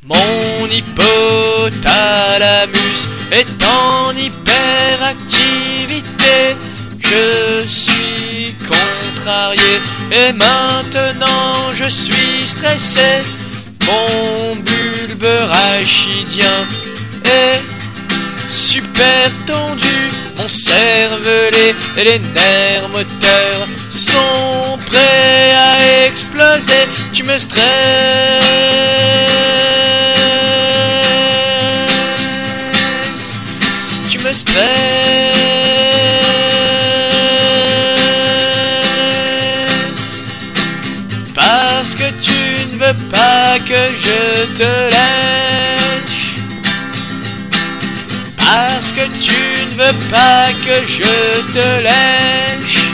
Mon hypothalamus est en hyperactivité. Je suis contrarié et maintenant je suis stressé. Mon bulbe rachidien est super tendu. Mon cervelet et les nerfs moteurs sont prêts à exploser. Tu me stresses, tu me stresses, parce que tu ne veux pas que je te lèche, parce que tu ne veux pas que je te lèche.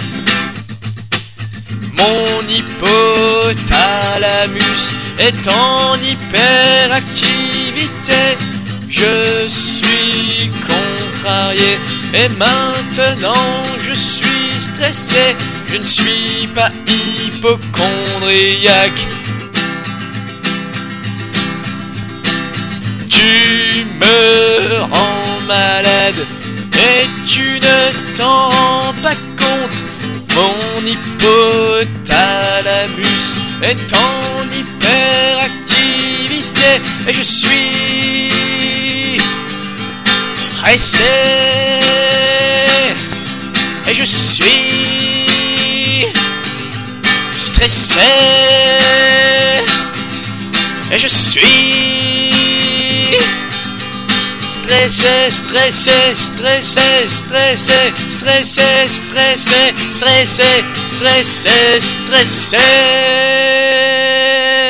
Mon hypothalamus est en hyperactivité. Je suis contrarié et maintenant je suis stressé. Je ne suis pas hypocondriaque. Tu me rends malade et tu ne t'en rends pas compte. Mon hypothalamus est en hyperactivité et je suis stressé. Et je suis stressé. Et je suis stressé, stressé, stressé, stressé, stressé, stressé, stressé, stressé, stressé.